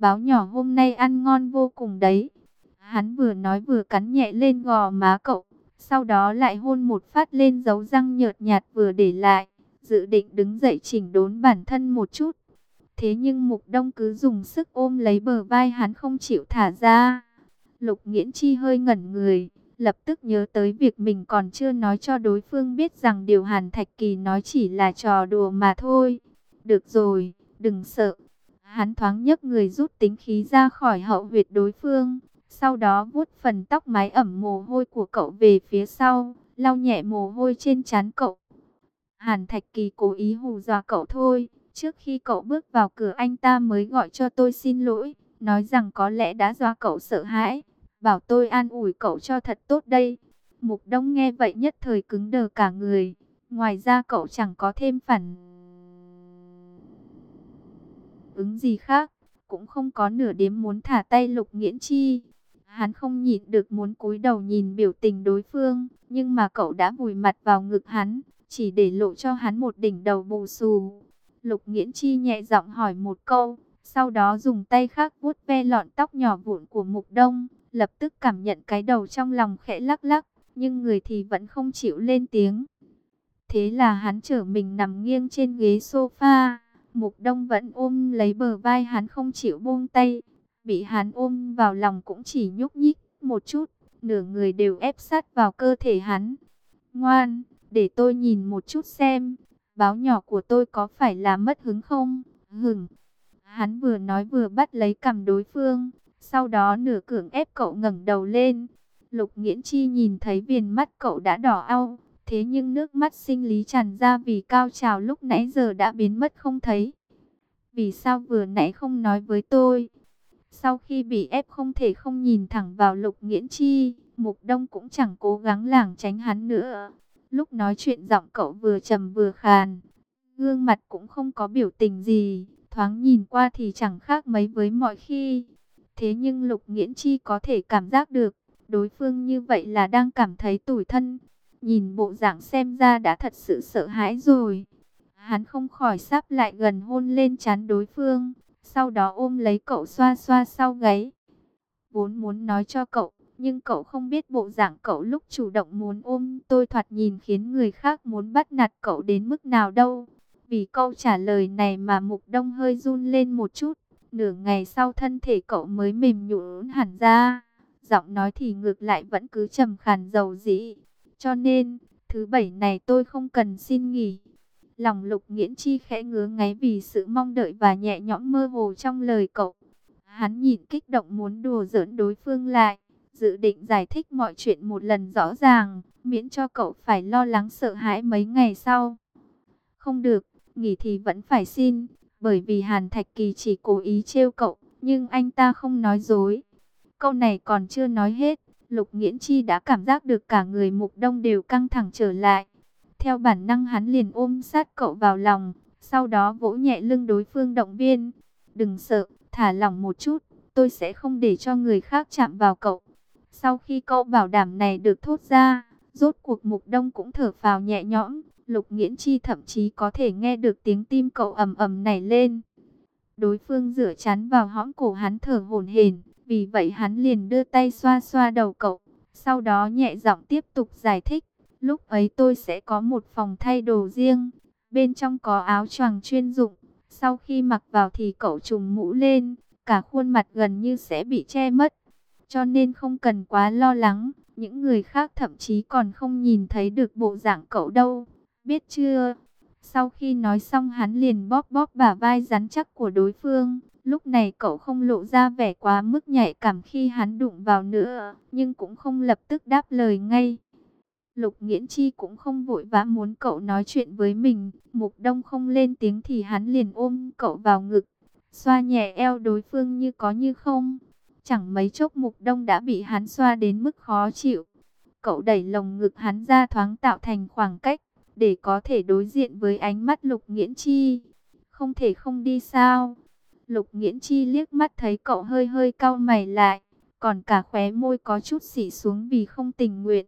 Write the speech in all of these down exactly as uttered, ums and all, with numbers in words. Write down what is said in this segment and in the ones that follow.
báo nhỏ hôm nay ăn ngon vô cùng đấy. Hắn vừa nói vừa cắn nhẹ lên gò má cậu, sau đó lại hôn một phát lên dấu răng nhợt nhạt vừa để lại, dự định đứng dậy chỉnh đốn bản thân một chút. Thế nhưng Mục Đông cứ dùng sức ôm lấy bờ vai hắn không chịu thả ra. Lục Nghiễn Chi hơi ngẩn người, lập tức nhớ tới việc mình còn chưa nói cho đối phương biết rằng điều Hàn Thạch Kỳ nói chỉ là trò đùa mà thôi. Được rồi, đừng sợ. Hắn thoáng nhấc người rút tính khí ra khỏi hậu huyệt đối phương, sau đó vuốt phần tóc mái ẩm mồ hôi của cậu về phía sau, lau nhẹ mồ hôi trên trán cậu. Hàn Thạch Kỳ cố ý hù dọa cậu thôi. Trước khi cậu bước vào cửa anh ta mới gọi cho tôi xin lỗi, nói rằng có lẽ đã do cậu sợ hãi, bảo tôi an ủi cậu cho thật tốt đây. Mục Đông nghe vậy nhất thời cứng đờ cả người. Ngoài ra cậu chẳng có thêm phản ứng gì khác, cũng không có nửa điểm muốn thả tay Lục Nghiễn Chi. Hắn không nhịn được muốn cúi đầu nhìn biểu tình đối phương, nhưng mà cậu đã vùi mặt vào ngực hắn, chỉ để lộ cho hắn một đỉnh đầu bù xù. Lục Nghiễn Chi nhẹ giọng hỏi một câu, sau đó dùng tay khác vuốt ve lọn tóc nhỏ vụn của Mục Đông, lập tức cảm nhận cái đầu trong lòng khẽ lắc lắc, nhưng người thì vẫn không chịu lên tiếng. Thế là hắn trở mình nằm nghiêng trên ghế sofa, Mục Đông vẫn ôm lấy bờ vai hắn không chịu buông tay, bị hắn ôm vào lòng cũng chỉ nhúc nhích một chút, nửa người đều ép sát vào cơ thể hắn. Ngoan, để tôi nhìn một chút xem, báo nhỏ của tôi có phải là mất hứng không? Hửng. Hắn vừa nói vừa bắt lấy cằm đối phương, sau đó nửa cưỡng ép cậu ngẩng đầu lên. Lục Nghiễn Chi nhìn thấy viền mắt cậu đã đỏ au, thế nhưng nước mắt sinh lý tràn ra vì cao trào lúc nãy giờ đã biến mất không thấy. Vì sao vừa nãy không nói với tôi? Sau khi bị ép không thể không nhìn thẳng vào Lục Nghiễn Chi, Mục Đông cũng chẳng cố gắng lảng tránh hắn nữa. Lúc nói chuyện giọng cậu vừa trầm vừa khàn, gương mặt cũng không có biểu tình gì, thoáng nhìn qua thì chẳng khác mấy với mọi khi. Thế nhưng Lục Nghiễn Chi có thể cảm giác được, đối phương như vậy là đang cảm thấy tủi thân. Nhìn bộ dạng xem ra đã thật sự sợ hãi rồi. Hắn không khỏi sáp lại gần hôn lên trán đối phương, sau đó ôm lấy cậu xoa xoa sau gáy. Vốn muốn nói cho cậu, nhưng cậu không biết bộ dạng cậu lúc chủ động muốn ôm tôi thoạt nhìn khiến người khác muốn bắt nạt cậu đến mức nào đâu. Vì câu trả lời này mà Mục Đông hơi run lên một chút, nửa ngày sau thân thể cậu mới mềm nhũn hẳn ra. Giọng nói thì ngược lại vẫn cứ trầm khàn dầu dĩ. Cho nên, thứ bảy này tôi không cần xin nghỉ. Lòng Lục Nghiễn Chi khẽ ngứa ngáy vì sự mong đợi và nhẹ nhõm mơ hồ trong lời cậu. Hắn nhìn kích động muốn đùa giỡn đối phương lại, dự định giải thích mọi chuyện một lần rõ ràng, miễn cho cậu phải lo lắng sợ hãi mấy ngày sau. Không được, nghỉ thì vẫn phải xin, bởi vì Hàn Thạch Kỳ chỉ cố ý trêu cậu, nhưng anh ta không nói dối. Câu này còn chưa nói hết, Lục Nghiễn Chi đã cảm giác được cả người Mục Đông đều căng thẳng trở lại. Theo bản năng hắn liền ôm sát cậu vào lòng, sau đó vỗ nhẹ lưng đối phương động viên. Đừng sợ, thả lỏng một chút, tôi sẽ không để cho người khác chạm vào cậu. Sau khi câu bảo đảm này được thốt ra, rốt cuộc Mục Đông cũng thở phào nhẹ nhõm. Lục Nghiễn Chi thậm chí có thể nghe được tiếng tim cậu ầm ầm nảy lên. Đối phương dựa chán vào hõm cổ hắn thở hổn hển, vì vậy hắn liền đưa tay xoa xoa đầu cậu, sau đó nhẹ giọng tiếp tục giải thích. Lúc ấy tôi sẽ có một phòng thay đồ riêng, bên trong có áo choàng chuyên dụng. Sau khi mặc vào thì cậu trùm mũ lên, cả khuôn mặt gần như sẽ bị che mất. Cho nên không cần quá lo lắng, những người khác thậm chí còn không nhìn thấy được bộ dạng cậu đâu, biết chưa? Sau khi nói xong hắn liền bóp bóp bả vai rắn chắc của đối phương. Lúc này cậu không lộ ra vẻ quá mức nhạy cảm khi hắn đụng vào nữa, nhưng cũng không lập tức đáp lời ngay. Lục Nghiễn Chi cũng không vội vã muốn cậu nói chuyện với mình. Mục Đông không lên tiếng thì hắn liền ôm cậu vào ngực, xoa nhẹ eo đối phương như có như không. Chẳng mấy chốc Mục Đông đã bị hắn xoa đến mức khó chịu. Cậu đẩy lồng ngực hắn ra thoáng tạo thành khoảng cách, để có thể đối diện với ánh mắt Lục Nghiễn Chi. Không thể không đi sao? Lục Nghiễn Chi liếc mắt thấy cậu hơi hơi cau mày lại, còn cả khóe môi có chút xị xuống vì không tình nguyện.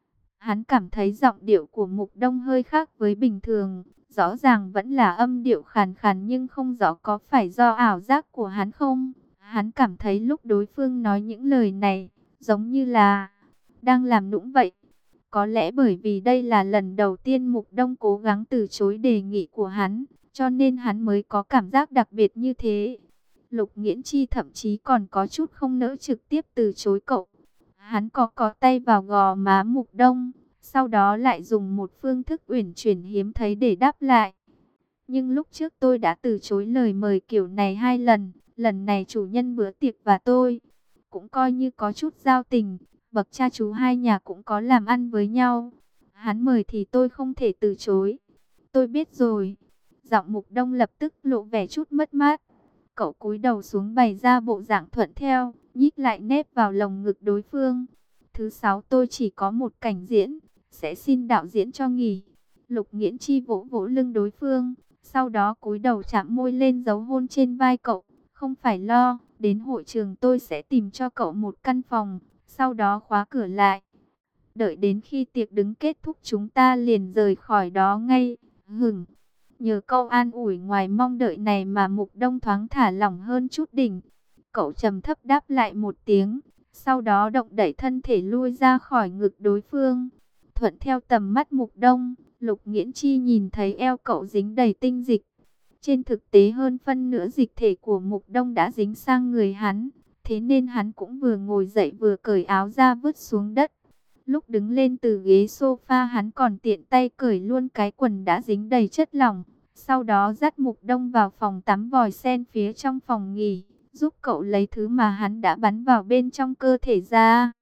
Hắn cảm thấy giọng điệu của Mục Đông hơi khác với bình thường, rõ ràng vẫn là âm điệu khàn khàn nhưng không rõ có phải do ảo giác của hắn không. Hắn cảm thấy lúc đối phương nói những lời này, giống như là đang làm nũng vậy. Có lẽ bởi vì đây là lần đầu tiên Mục Đông cố gắng từ chối đề nghị của hắn, cho nên hắn mới có cảm giác đặc biệt như thế. Lục Nghiễn Chi thậm chí còn có chút không nỡ trực tiếp từ chối cậu. Hắn có có tay vào gò má Mục Đông, sau đó lại dùng một phương thức uyển chuyển hiếm thấy để đáp lại. Nhưng lúc trước tôi đã từ chối lời mời kiểu này hai lần, lần này chủ nhân bữa tiệc và tôi cũng coi như có chút giao tình, bậc cha chú hai nhà cũng có làm ăn với nhau. Hắn mời thì tôi không thể từ chối. Tôi biết rồi. Giọng Mục Đông lập tức lộ vẻ chút mất mát. Cậu cúi đầu xuống bày ra bộ dạng thuận theo, nhích lại nép vào lồng ngực đối phương. Thứ sáu tôi chỉ có một cảnh diễn, sẽ xin đạo diễn cho nghỉ. Lục Nghiễn Chi vỗ vỗ lưng đối phương, sau đó cúi đầu chạm môi lên dấu hôn trên vai cậu. Không phải lo, đến hội trường tôi sẽ tìm cho cậu một căn phòng, sau đó khóa cửa lại. Đợi đến khi tiệc đứng kết thúc chúng ta liền rời khỏi đó ngay. Hửng, nhờ câu an ủi ngoài mong đợi này mà Mục Đông thoáng thả lỏng hơn chút đỉnh. Cậu trầm thấp đáp lại một tiếng, sau đó động đẩy thân thể lui ra khỏi ngực đối phương. Thuận theo tầm mắt Mục Đông, Lục Nghiễn Chi nhìn thấy eo cậu dính đầy tinh dịch. Trên thực tế hơn phân nửa dịch thể của Mục Đông đã dính sang người hắn, thế nên hắn cũng vừa ngồi dậy vừa cởi áo ra vứt xuống đất. Lúc đứng lên từ ghế sofa hắn còn tiện tay cởi luôn cái quần đã dính đầy chất lỏng. Sau đó dắt Mục Đông vào phòng tắm vòi sen phía trong phòng nghỉ, giúp cậu lấy thứ mà hắn đã bắn vào bên trong cơ thể ra.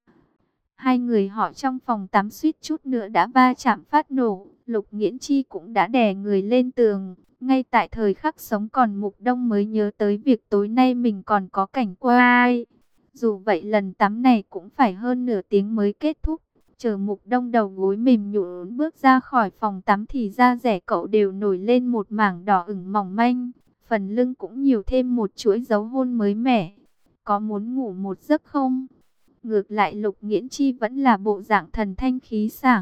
Hai người họ trong phòng tắm suýt chút nữa đã va chạm phát nổ. Lục Nghiễn Chi cũng đã đè người lên tường. Ngay tại thời khắc sống còn Mục Đông mới nhớ tới việc tối nay mình còn có cảnh quay. Dù vậy lần tắm này cũng phải hơn nửa tiếng mới kết thúc. Chờ Mục Đông đầu gối mềm nhũn bước ra khỏi phòng tắm thì da dẻ cậu đều nổi lên một mảng đỏ ửng mỏng manh. Phần lưng cũng nhiều thêm một chuỗi dấu hôn mới mẻ. Có muốn ngủ một giấc không? Ngược lại Lục Nghiễn Chi vẫn là bộ dạng thần thanh khí sảng.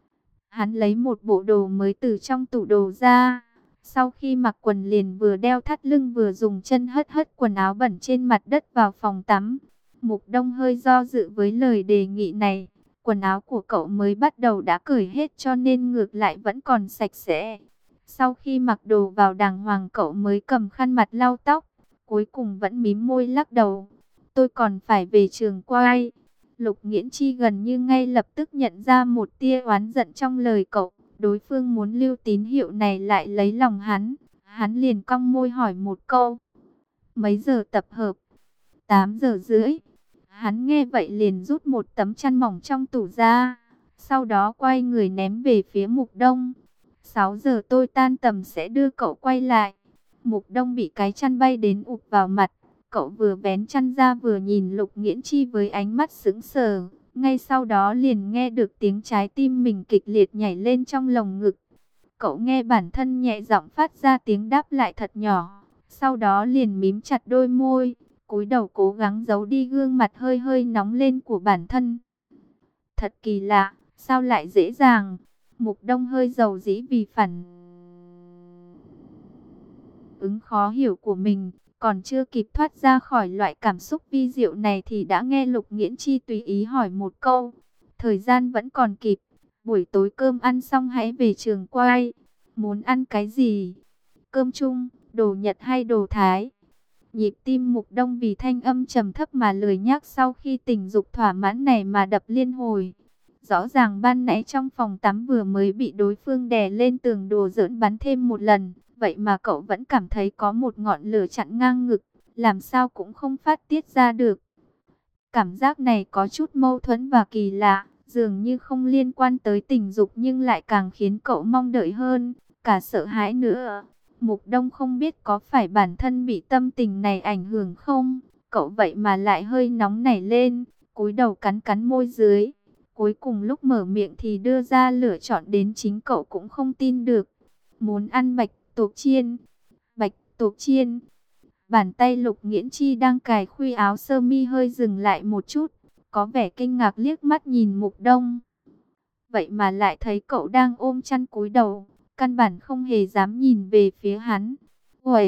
Hắn lấy một bộ đồ mới từ trong tủ đồ ra. Sau khi mặc quần liền vừa đeo thắt lưng vừa dùng chân hất hất quần áo bẩn trên mặt đất vào phòng tắm. Mục Đông hơi do dự với lời đề nghị này. Quần áo của cậu mới bắt đầu đã cởi hết cho nên ngược lại vẫn còn sạch sẽ. Sau khi mặc đồ vào đàng hoàng cậu mới cầm khăn mặt lau tóc. Cuối cùng vẫn mím môi lắc đầu. Tôi còn phải về trường quay. Lục Nghiễn Chi gần như ngay lập tức nhận ra một tia oán giận trong lời cậu. Đối phương muốn lưu tín hiệu này lại lấy lòng hắn. Hắn liền cong môi hỏi một câu. Mấy giờ tập hợp? tám giờ rưỡi. Hắn nghe vậy liền rút một tấm chăn mỏng trong tủ ra. Sau đó quay người ném về phía Mục Đông. sáu giờ tôi tan tầm sẽ đưa cậu quay lại. Mục Đông bị cái chăn bay đến ụp vào mặt. Cậu vừa vén chăn ra vừa nhìn Lục Nghiễn Chi với ánh mắt sững sờ. Ngay sau đó liền nghe được tiếng trái tim mình kịch liệt nhảy lên trong lồng ngực. Cậu nghe bản thân nhẹ giọng phát ra tiếng đáp lại thật nhỏ. Sau đó liền mím chặt đôi môi, cúi đầu cố gắng giấu đi gương mặt hơi hơi nóng lên của bản thân. Thật kỳ lạ, sao lại dễ dàng? Mục Đông hơi dầu dĩ vì phản ứng khó hiểu của mình. Còn chưa kịp thoát ra khỏi loại cảm xúc vi diệu này thì đã nghe Lục Nghiễn Chi tùy ý hỏi một câu. Thời gian vẫn còn kịp, buổi tối cơm ăn xong hãy về trường quay. Muốn ăn cái gì? Cơm chung, đồ Nhật hay đồ Thái? Nhịp tim Mục Đông vì thanh âm trầm thấp mà lười nhác sau khi tình dục thỏa mãn này mà đập liên hồi. Rõ ràng ban nãy trong phòng tắm vừa mới bị đối phương đè lên tường đùa giỡn bắn thêm một lần. Vậy mà cậu vẫn cảm thấy có một ngọn lửa chặn ngang ngực, làm sao cũng không phát tiết ra được. Cảm giác này có chút mâu thuẫn và kỳ lạ, dường như không liên quan tới tình dục nhưng lại càng khiến cậu mong đợi hơn, cả sợ hãi nữa. Mục Đông không biết có phải bản thân bị tâm tình này ảnh hưởng không, cậu vậy mà lại hơi nóng nảy lên, cúi đầu cắn cắn môi dưới. Cuối cùng lúc mở miệng thì đưa ra lựa chọn đến chính cậu cũng không tin được. Muốn ăn bạch tuộc chiên. Bạch tuộc chiên. Bàn tay Lục Nghiễn Chi đang cài khuy áo sơ mi hơi dừng lại một chút, có vẻ kinh ngạc liếc mắt nhìn Mục Đông. Vậy mà lại thấy cậu đang ôm chăn cúi đầu, căn bản không hề dám nhìn về phía hắn. Uầy,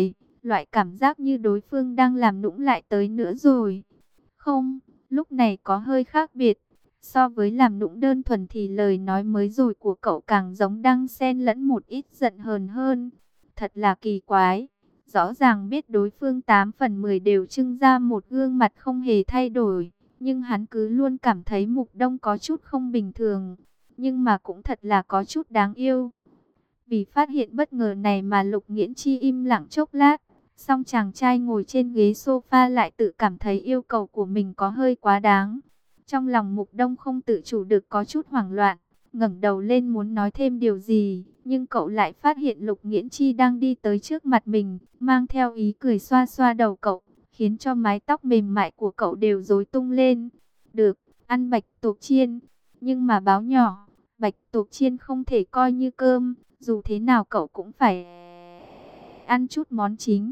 loại cảm giác như đối phương đang làm nũng lại tới nữa rồi. Không, lúc này có hơi khác biệt. So với làm nũng đơn thuần thì lời nói mới rồi của cậu càng giống đang xen lẫn một ít giận hờn hơn. Thật là kỳ quái. Rõ ràng biết đối phương tám phần mười đều trưng ra một gương mặt không hề thay đổi. Nhưng hắn cứ luôn cảm thấy Mục Đông có chút không bình thường. Nhưng mà cũng thật là có chút đáng yêu. Vì phát hiện bất ngờ này mà Lục Nghiễn Chi im lặng chốc lát. Xong chàng trai ngồi trên ghế sofa lại tự cảm thấy yêu cầu của mình có hơi quá đáng. Trong lòng Mục Đông không tự chủ được có chút hoảng loạn, ngẩng đầu lên muốn nói thêm điều gì, nhưng cậu lại phát hiện Lục Nghiễn Chi đang đi tới trước mặt mình, mang theo ý cười xoa xoa đầu cậu, khiến cho mái tóc mềm mại của cậu đều rối tung lên. Được, ăn bạch tuộc chiên, nhưng mà báo nhỏ, bạch tuộc chiên không thể coi như cơm, dù thế nào cậu cũng phải ăn chút món chính.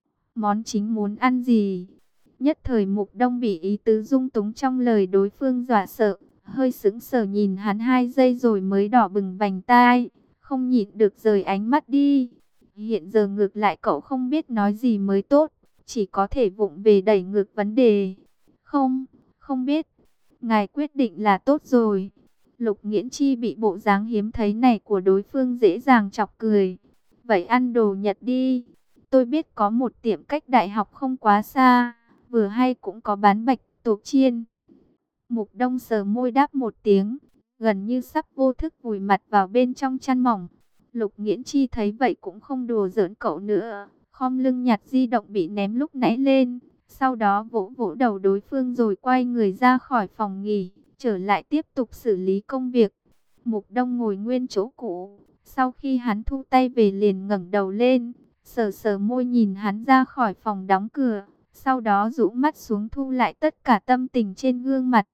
Món chính muốn ăn gì? Nhất thời Mục Đông bị ý tứ dung túng trong lời đối phương dọa sợ, hơi sững sờ nhìn hắn hai giây rồi mới đỏ bừng vành tai, không nhịn được rời ánh mắt đi. Hiện giờ ngược lại cậu không biết nói gì mới tốt, chỉ có thể vụng về đẩy ngược vấn đề. Không, không biết. Ngài quyết định là tốt rồi. Lục Nghiễn Chi bị bộ dáng hiếm thấy này của đối phương dễ dàng chọc cười. Vậy ăn đồ Nhật đi. Tôi biết có một tiệm cách đại học không quá xa, vừa hay cũng có bán bạch tuộc chiên. Mục Đông sờ môi đáp một tiếng, gần như sắp vô thức vùi mặt vào bên trong chăn mỏng. Lục Nghiễn Chi thấy vậy cũng không đùa giỡn cậu nữa, khom lưng nhặt di động bị ném lúc nãy lên, sau đó vỗ vỗ đầu đối phương rồi quay người ra khỏi phòng nghỉ, trở lại tiếp tục xử lý công việc. Mục Đông ngồi nguyên chỗ cũ, sau khi hắn thu tay về liền ngẩng đầu lên, sờ sờ môi nhìn hắn ra khỏi phòng đóng cửa, sau đó rũ mắt xuống thu lại tất cả tâm tình trên gương mặt.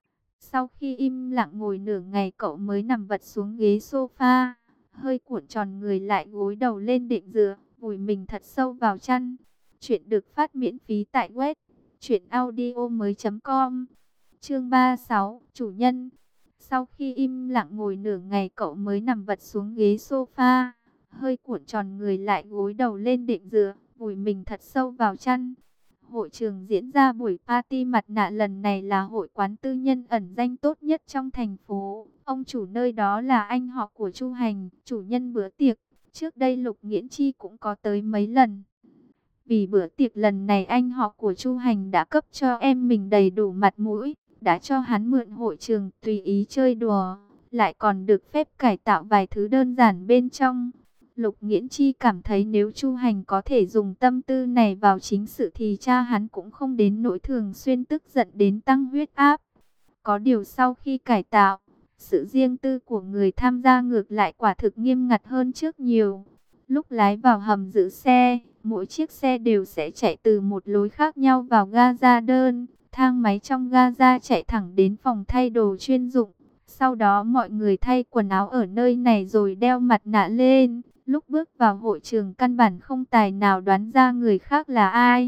Sau khi im lặng ngồi nửa ngày cậu mới nằm vật xuống ghế sofa, hơi cuộn tròn người lại gối đầu lên định dựa, vùi mình thật sâu vào chăn. Chuyện được phát miễn phí tại web truyện audio mới chấm com. Chương ba mươi sáu, chủ nhân. Sau khi im lặng ngồi nửa ngày cậu mới nằm vật xuống ghế sofa, hơi cuộn tròn người lại gối đầu lên định dựa, vùi mình thật sâu vào chăn. Hội trường diễn ra buổi party mặt nạ lần này là hội quán tư nhân ẩn danh tốt nhất trong thành phố. Ông chủ nơi đó là anh họ của Chu Hành, chủ nhân bữa tiệc. Trước đây Lục Nghiễn Chi cũng có tới mấy lần. Vì bữa tiệc lần này anh họ của Chu Hành đã cấp cho em mình đầy đủ mặt mũi, đã cho hắn mượn hội trường tùy ý chơi đùa, lại còn được phép cải tạo vài thứ đơn giản bên trong. Lục Nghiễn Chi cảm thấy nếu Chu Hành có thể dùng tâm tư này vào chính sự thì cha hắn cũng không đến nỗi thường xuyên tức giận đến tăng huyết áp. Có điều sau khi cải tạo, sự riêng tư của người tham gia ngược lại quả thực nghiêm ngặt hơn trước nhiều. Lúc lái vào hầm giữ xe, mỗi chiếc xe đều sẽ chạy từ một lối khác nhau vào ga đơn. Thang máy trong ga chạy thẳng đến phòng thay đồ chuyên dụng. Sau đó mọi người thay quần áo ở nơi này rồi đeo mặt nạ lên. Lúc bước vào hội trường căn bản không tài nào đoán ra người khác là ai.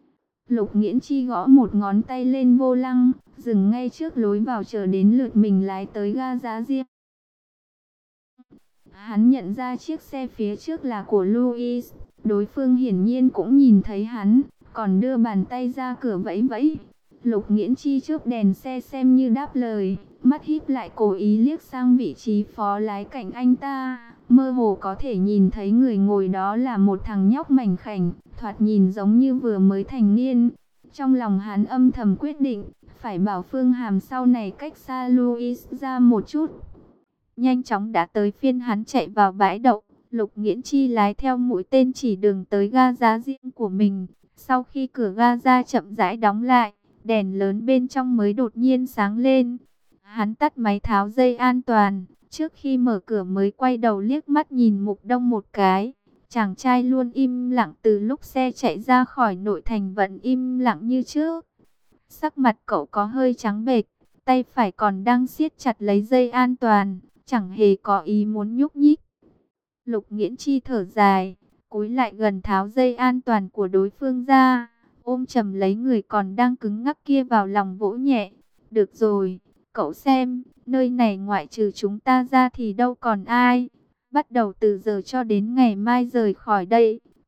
Lục Nghiễn Chi gõ một ngón tay lên vô lăng, dừng ngay trước lối vào chờ đến lượt mình lái tới ga giá riêng. Hắn nhận ra chiếc xe phía trước là của Louis, đối phương hiển nhiên cũng nhìn thấy hắn, còn đưa bàn tay ra cửa vẫy vẫy. Lục Nghiễn Chi chớp đèn xe xem như đáp lời, mắt híp lại cố ý liếc sang vị trí phó lái cạnh anh ta. Mơ hồ có thể nhìn thấy người ngồi đó là một thằng nhóc mảnh khảnh, thoạt nhìn giống như vừa mới thành niên. Trong lòng hắn âm thầm quyết định, phải bảo Phương Hàm sau này cách xa Louis ra một chút. Nhanh chóng đã tới phiên hắn chạy vào bãi đậu, Lục Nghiễn Chi lái theo mũi tên chỉ đường tới ga giá riêng của mình. Sau khi cửa ga ra chậm rãi đóng lại, đèn lớn bên trong mới đột nhiên sáng lên. Hắn tắt máy tháo dây an toàn, trước khi mở cửa mới quay đầu liếc mắt nhìn Mục Đông một cái. Chàng trai luôn im lặng từ lúc xe chạy ra khỏi nội thành vẫn im lặng như trước. Sắc mặt cậu có hơi trắng bệch, tay phải còn đang siết chặt lấy dây an toàn, chẳng hề có ý muốn nhúc nhích. Lục Nghiễn Chi thở dài, cúi lại gần tháo dây an toàn của đối phương ra, ôm chầm lấy người còn đang cứng ngắc kia vào lòng vỗ nhẹ. Được rồi, cậu xem, nơi này ngoại trừ chúng ta ra thì đâu còn ai. Bắt đầu từ giờ cho đến ngày mai rời khỏi đây,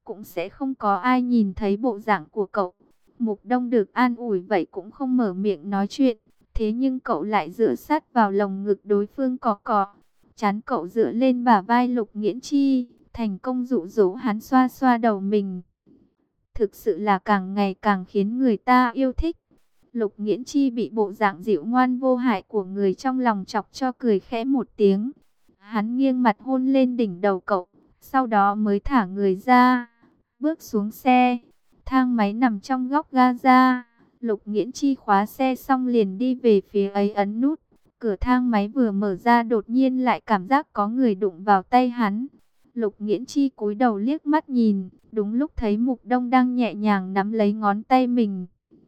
cũng sẽ không có ai nhìn thấy bộ dạng của cậu. Mục Đông được an ủi vậy cũng không mở miệng nói chuyện. Thế nhưng cậu lại dựa sát vào lồng ngực đối phương cọ cọ. Chán cậu dựa lên bả vai Lục Nghiễn Chi, thành công dụ dỗ hắn xoa xoa đầu mình. Thực sự là càng ngày càng khiến người ta yêu thích. Lục Nghiễn Chi bị bộ dạng dịu ngoan vô hại của người trong lòng chọc cho cười khẽ một tiếng. Hắn nghiêng mặt hôn lên đỉnh đầu cậu, sau đó mới thả người ra, bước xuống xe. Thang máy nằm trong góc ga ra. Lục Nghiễn Chi khóa xe xong liền đi về phía ấy ấn nút. Cửa thang máy vừa mở ra đột nhiên lại cảm giác có người đụng vào tay hắn. Lục Nghiễn Chi cúi đầu liếc mắt nhìn, đúng lúc thấy Mục Đông đang nhẹ nhàng nắm lấy ngón tay mình.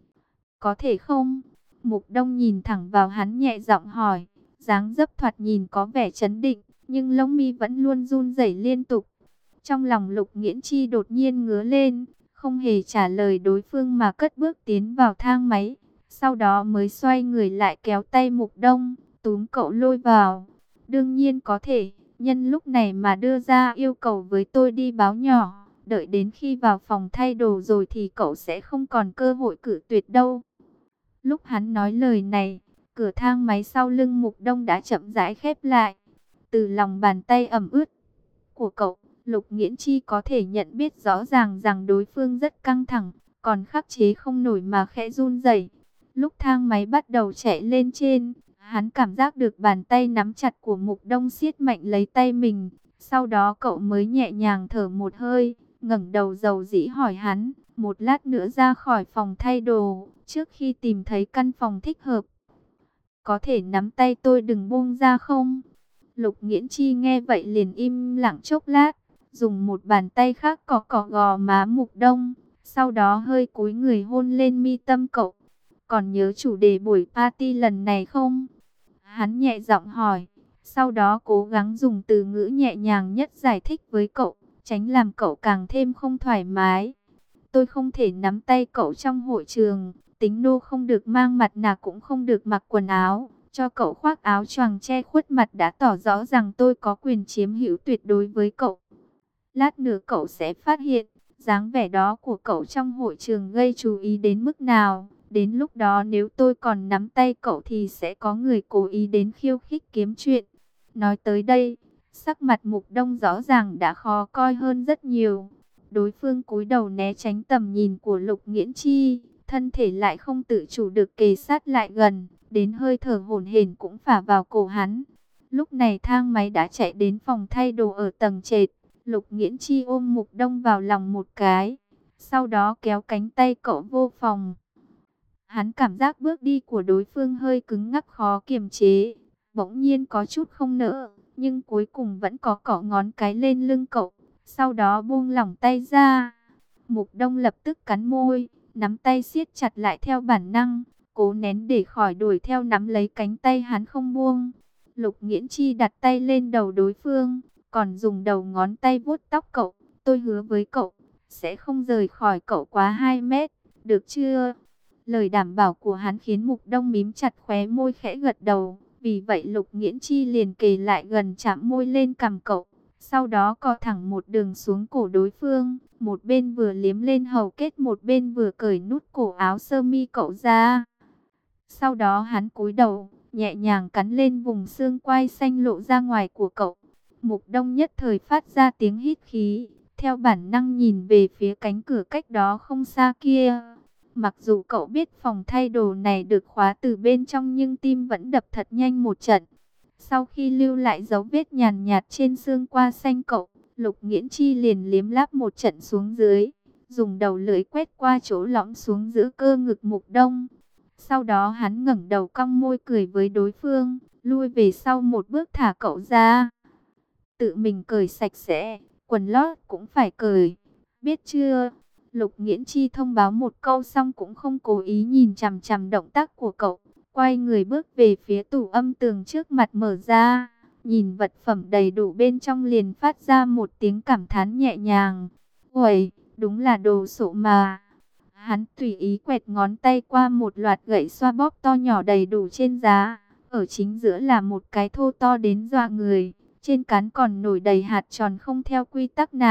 Có thể không? Mục Đông nhìn thẳng vào hắn nhẹ giọng hỏi, dáng dấp thoạt nhìn có vẻ trấn định, nhưng lông mi vẫn luôn run rẩy liên tục. Trong lòng Lục Nghiễn Chi đột nhiên ngứa lên, không hề trả lời đối phương mà cất bước tiến vào thang máy. Sau đó mới xoay người lại kéo tay Mục Đông, túm cậu lôi vào. Đương nhiên có thể, nhân lúc này mà đưa ra yêu cầu với tôi đi báo nhỏ. Đợi đến khi vào phòng thay đồ rồi thì cậu sẽ không còn cơ hội cự tuyệt đâu. Lúc hắn nói lời này, cửa thang máy sau lưng Mục Đông đã chậm rãi khép lại. Từ lòng bàn tay ẩm ướt của cậu, Lục Nghiễn Chi có thể nhận biết rõ ràng rằng đối phương rất căng thẳng, còn khắc chế không nổi mà khẽ run rẩy. Lúc thang máy bắt đầu chạy lên trên, hắn cảm giác được bàn tay nắm chặt của Mục Đông siết mạnh lấy tay mình. Sau đó cậu mới nhẹ nhàng thở một hơi, ngẩng đầu dầu dĩ hỏi hắn, một lát nữa ra khỏi phòng thay đồ, trước khi tìm thấy căn phòng thích hợp, có thể nắm tay tôi đừng buông ra không? Lục Nghiễn Chi nghe vậy liền im lặng chốc lát, dùng một bàn tay khác cọ cọ gò má Mục Đông, sau đó hơi cúi người hôn lên mi tâm cậu. Còn nhớ chủ đề buổi party lần này không? Hắn nhẹ giọng hỏi, sau đó cố gắng dùng từ ngữ nhẹ nhàng nhất giải thích với cậu, tránh làm cậu càng thêm không thoải mái. Tôi không thể nắm tay cậu trong hội trường, tính nô không được mang mặt nạ cũng không được mặc quần áo, cho cậu khoác áo choàng che khuất mặt đã tỏ rõ rằng tôi có quyền chiếm hữu tuyệt đối với cậu. Lát nữa cậu sẽ phát hiện, dáng vẻ đó của cậu trong hội trường gây chú ý đến mức nào. Đến lúc đó nếu tôi còn nắm tay cậu thì sẽ có người cố ý đến khiêu khích kiếm chuyện. Nói tới đây, sắc mặt Mục Đông rõ ràng đã khó coi hơn rất nhiều. Đối phương cúi đầu né tránh tầm nhìn của Lục Nghiễn Chi, thân thể lại không tự chủ được kề sát lại gần, đến hơi thở hổn hển cũng phả vào cổ hắn. Lúc này thang máy đã chạy đến phòng thay đồ ở tầng trệt. Lục Nghiễn Chi ôm Mục Đông vào lòng một cái, sau đó kéo cánh tay cậu vô phòng. Hắn cảm giác bước đi của đối phương hơi cứng ngắc khó kiềm chế, bỗng nhiên có chút không nỡ, nhưng cuối cùng vẫn có cọ ngón cái lên lưng cậu, sau đó buông lỏng tay ra. Mục Đông lập tức cắn môi, nắm tay siết chặt lại theo bản năng, cố nén để khỏi đuổi theo nắm lấy cánh tay hắn không buông. Lục Nghiễn Chi đặt tay lên đầu đối phương, còn dùng đầu ngón tay vuốt tóc cậu. Tôi hứa với cậu, sẽ không rời khỏi cậu quá hai mét, được chưa? Lời đảm bảo của hắn khiến Mục Đông mím chặt khóe môi khẽ gật đầu. Vì vậy Lục Nghiễn Chi liền kề lại gần chạm môi lên cằm cậu. Sau đó co thẳng một đường xuống cổ đối phương. Một bên vừa liếm lên hầu kết, một bên vừa cởi nút cổ áo sơ mi cậu ra. Sau đó hắn cúi đầu, nhẹ nhàng cắn lên vùng xương quai xanh lộ ra ngoài của cậu. Mục Đông nhất thời phát ra tiếng hít khí, theo bản năng nhìn về phía cánh cửa cách đó không xa kia. Mặc dù cậu biết phòng thay đồ này được khóa từ bên trong nhưng tim vẫn đập thật nhanh một trận. Sau khi lưu lại dấu vết nhàn nhạt trên xương quai xanh cậu, Lục Nghiễn Chi liền liếm láp một trận xuống dưới, dùng đầu lưỡi quét qua chỗ lõm xuống giữa cơ ngực Mục Đông. Sau đó hắn ngẩng đầu cong môi cười với đối phương, lui về sau một bước thả cậu ra. Tự mình cởi sạch sẽ, quần lót cũng phải cởi, biết chưa? Lục Nghiễn Chi thông báo một câu xong cũng không cố ý nhìn chằm chằm động tác của cậu, quay người bước về phía tủ âm tường trước mặt mở ra, nhìn vật phẩm đầy đủ bên trong liền phát ra một tiếng cảm thán nhẹ nhàng. Uầy, đúng là đồ sộ mà. Hắn tùy ý quẹt ngón tay qua một loạt gậy xoa bóp to nhỏ đầy đủ trên giá, ở chính giữa là một cái thô to đến dọa người. Trên cán còn nổi đầy hạt tròn không theo quy tắc nào,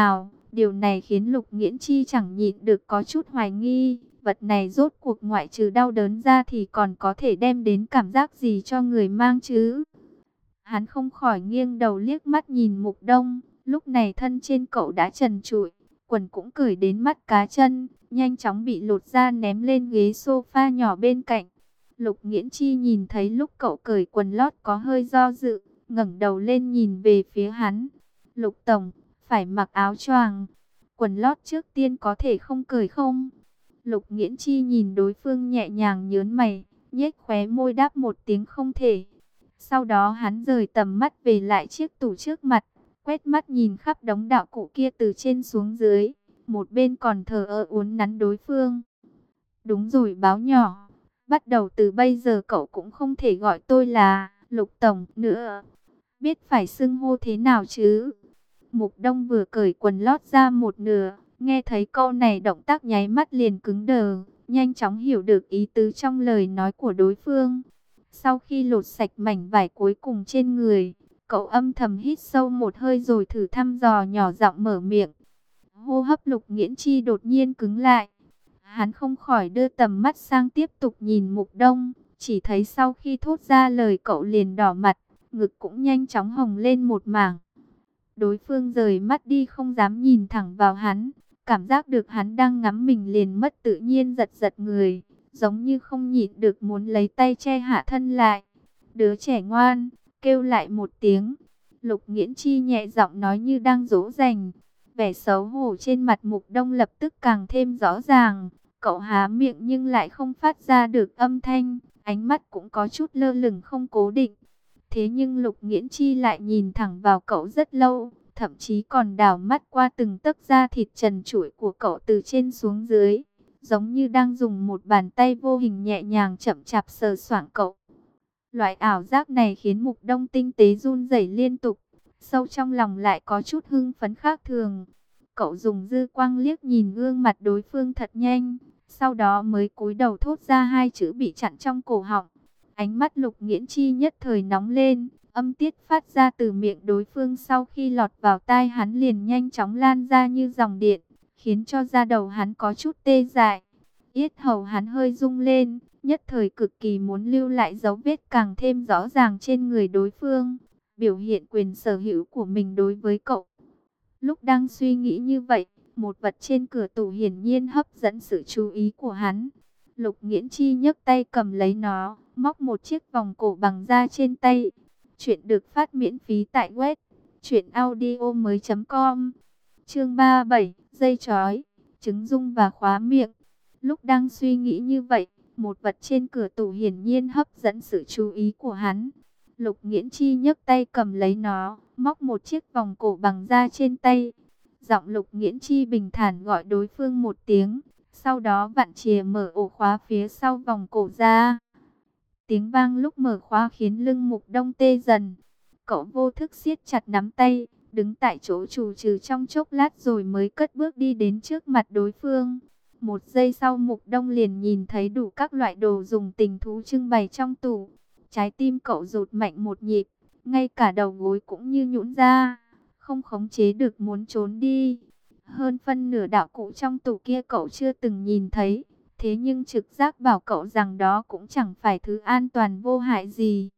Điều này khiến Lục Nghiễn Chi chẳng nhịn được có chút hoài nghi, vật này rốt cuộc ngoại trừ đau đớn ra thì còn có thể đem đến cảm giác gì cho người mang chứ? Hắn không khỏi nghiêng đầu liếc mắt nhìn Mục Đông, lúc này thân trên cậu đã trần trụi, quần cũng cởi đến mắt cá chân, nhanh chóng bị lột ra ném lên ghế sofa nhỏ bên cạnh. Lục Nghiễn Chi nhìn thấy lúc cậu cởi quần lót có hơi do dự, ngẩng đầu lên nhìn về phía hắn. Lục tổng, phải mặc áo choàng, quần lót trước tiên có thể không cởi không? Lục Nghiễn Chi nhìn đối phương nhẹ nhàng nhớn mày, nhếch khóe môi đáp một tiếng không thể. Sau đó hắn rời tầm mắt về lại chiếc tủ trước mặt, quét mắt nhìn khắp đống đạo cụ kia từ trên xuống dưới, một bên còn thờ ơ uốn nắn đối phương. Đúng rồi báo nhỏ, bắt đầu từ bây giờ cậu cũng không thể gọi tôi là Lục tổng nữa. Biết phải xưng hô thế nào chứ? Mục Đông vừa cởi quần lót ra một nửa, nghe thấy câu này động tác nháy mắt liền cứng đờ, nhanh chóng hiểu được ý tứ trong lời nói của đối phương. Sau khi lột sạch mảnh vải cuối cùng trên người, cậu âm thầm hít sâu một hơi rồi thử thăm dò nhỏ giọng mở miệng. Hô hấp Lục Nghiễn Chi đột nhiên cứng lại. Hắn không khỏi đưa tầm mắt sang tiếp tục nhìn Mục Đông, chỉ thấy sau khi thốt ra lời cậu liền đỏ mặt, ngực cũng nhanh chóng hồng lên một mảng. Đối phương rời mắt đi không dám nhìn thẳng vào hắn, cảm giác được hắn đang ngắm mình liền mất tự nhiên giật giật người, giống như không nhịn được muốn lấy tay che hạ thân lại. Đứa trẻ ngoan, kêu lại một tiếng. Lục Nghiễn Chi nhẹ giọng nói như đang dỗ dành. Vẻ xấu hổ trên mặt Mục Đông lập tức càng thêm rõ ràng. Cậu há miệng nhưng lại không phát ra được âm thanh, ánh mắt cũng có chút lơ lửng không cố định. Thế nhưng Lục Nghiễn Chi lại nhìn thẳng vào cậu rất lâu, thậm chí còn đảo mắt qua từng tấc da thịt trần trụi của cậu từ trên xuống dưới, giống như đang dùng một bàn tay vô hình nhẹ nhàng chậm chạp sờ soạng cậu. Loại ảo giác này khiến Mục Đông tinh tế run rẩy liên tục, sâu trong lòng lại có chút hưng phấn khác thường. Cậu dùng dư quang liếc nhìn gương mặt đối phương thật nhanh, sau đó mới cúi đầu thốt ra hai chữ bị chặn trong cổ họng. Ánh mắt Lục Nghiễn Chi nhất thời nóng lên, âm tiết phát ra từ miệng đối phương sau khi lọt vào tai hắn liền nhanh chóng lan ra như dòng điện, khiến cho da đầu hắn có chút tê dại. Yết hầu hắn hơi rung lên, nhất thời cực kỳ muốn lưu lại dấu vết càng thêm rõ ràng trên người đối phương, biểu hiện quyền sở hữu của mình đối với cậu. Lúc đang suy nghĩ như vậy, một vật trên cửa tủ hiển nhiên hấp dẫn sự chú ý của hắn. Lục Nghiễn Chi nhấc tay cầm lấy nó, móc một chiếc vòng cổ bằng da trên tay. Chuyện được phát miễn phí tại web truyện audio mới chấm com. Chương ba mươi bảy, dây chói, trứng dung và khóa miệng. Lúc đang suy nghĩ như vậy, một vật trên cửa tủ hiển nhiên hấp dẫn sự chú ý của hắn. Lục Nghiễn Chi nhấc tay cầm lấy nó, móc một chiếc vòng cổ bằng da trên tay. Giọng Lục Nghiễn Chi bình thản gọi đối phương một tiếng, sau đó vặn chìa mở ổ khóa phía sau vòng cổ ra. Tiếng vang lúc mở khóa khiến lưng Mục Đông tê dần. Cậu vô thức siết chặt nắm tay, đứng tại chỗ trù trừ trong chốc lát rồi mới cất bước đi đến trước mặt đối phương. Một giây sau Mục Đông liền nhìn thấy đủ các loại đồ dùng tình thú trưng bày trong tủ. Trái tim cậu rụt mạnh một nhịp, ngay cả đầu gối cũng như nhũn ra, không khống chế được muốn trốn đi. Hơn phân nửa đạo cụ trong tủ kia cậu chưa từng nhìn thấy, thế nhưng trực giác bảo cậu rằng đó cũng chẳng phải thứ an toàn vô hại gì.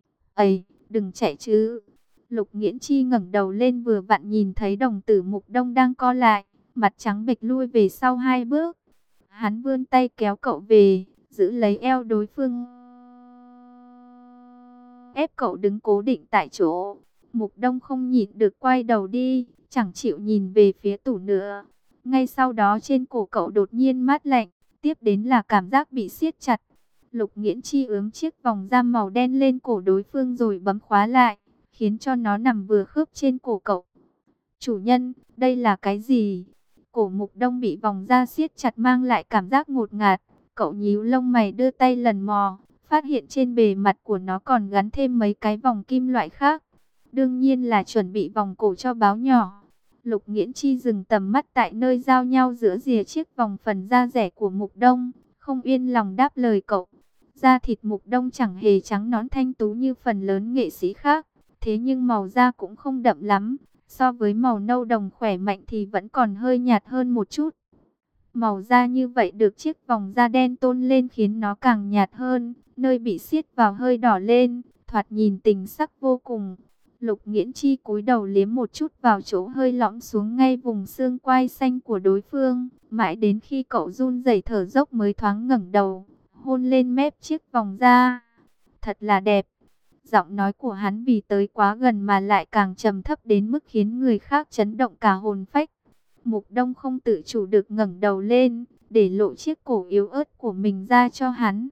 Ây, đừng chạy chứ. Lục Nghiễn Chi ngẩng đầu lên vừa vặn nhìn thấy đồng tử Mục Đông đang co lại, mặt trắng bệch lui về sau hai bước. Hắn vươn tay kéo cậu về, giữ lấy eo đối phương, ép cậu đứng cố định tại chỗ. Mục Đông không nhịn được quay đầu đi, chẳng chịu nhìn về phía tủ nữa. Ngay sau đó trên cổ cậu đột nhiên mát lạnh, tiếp đến là cảm giác bị siết chặt. Lục Nghiễn Chi ướm chiếc vòng da màu đen lên cổ đối phương rồi bấm khóa lại, khiến cho nó nằm vừa khớp trên cổ cậu. Chủ nhân, đây là cái gì? Cổ Mục Đông bị vòng da siết chặt mang lại cảm giác ngột ngạt. Cậu nhíu lông mày đưa tay lần mò, phát hiện trên bề mặt của nó còn gắn thêm mấy cái vòng kim loại khác. Đương nhiên là chuẩn bị vòng cổ cho báo nhỏ. Lục Nghiễn Chi dừng tầm mắt tại nơi giao nhau giữa rìa chiếc vòng phần da rẻ của Mục Đông, không yên lòng đáp lời cậu. Da thịt Mục Đông chẳng hề trắng nõn thanh tú như phần lớn nghệ sĩ khác, thế nhưng màu da cũng không đậm lắm, So với màu nâu đồng khỏe mạnh thì vẫn còn hơi nhạt hơn một chút. Màu da như vậy được chiếc vòng da đen tôn lên khiến nó càng nhạt hơn, nơi bị siết vào hơi đỏ lên, thoạt nhìn tình sắc vô cùng. Lục Nghiễn Chi cúi đầu liếm một chút vào chỗ hơi lõm xuống ngay vùng xương quai xanh của đối phương, mãi đến khi cậu run rẩy thở dốc mới thoáng ngẩng đầu, hôn lên mép chiếc vòng da. Thật là đẹp. Giọng nói của hắn vì tới quá gần mà lại càng trầm thấp đến mức khiến người khác chấn động cả hồn phách. Mục Đông không tự chủ được ngẩng đầu lên, để lộ chiếc cổ yếu ớt của mình ra cho hắn.